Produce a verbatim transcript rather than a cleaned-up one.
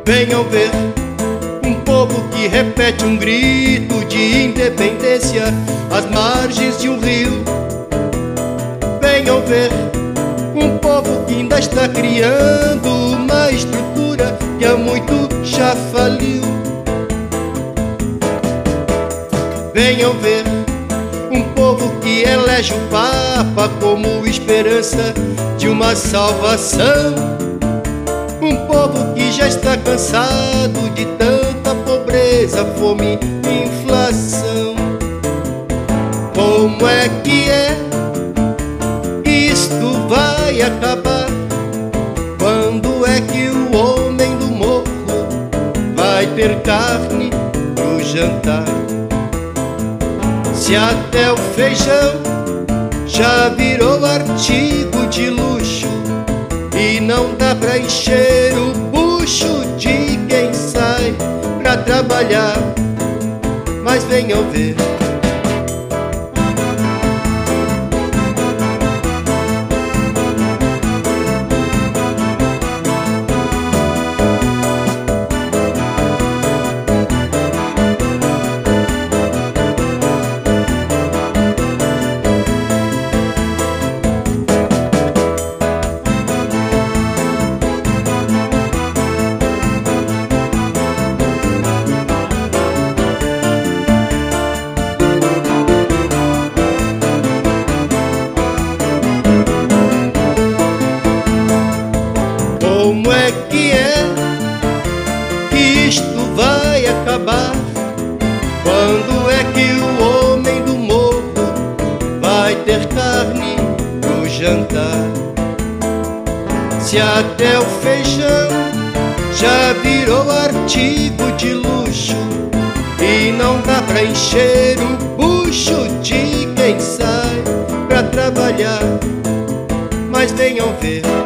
Venham ver um povo que repete um grito de independência às margens de um rio. Venham ver um povo que ainda está criando uma estrutura que há muito já faliu. Venham ver um povo que elege o Papa como esperança de uma salvação. Um povo que já está cansado de tanta pobreza, fome e inflação. Como é que é? Isto vai acabar? Quando é que o homem do morro vai ter carne pro jantar? Se até o feijão já virou artigo de luxo e não dá pra encher o bucho de quem sai pra trabalhar, mas venham ver. Como é que é que isto vai acabar? Quando é que o homem do morro vai ter carne pro jantar? Se até o feijão já virou artigo de luxo e não dá pra encher o bucho de quem sai pra trabalhar, mas venham ver.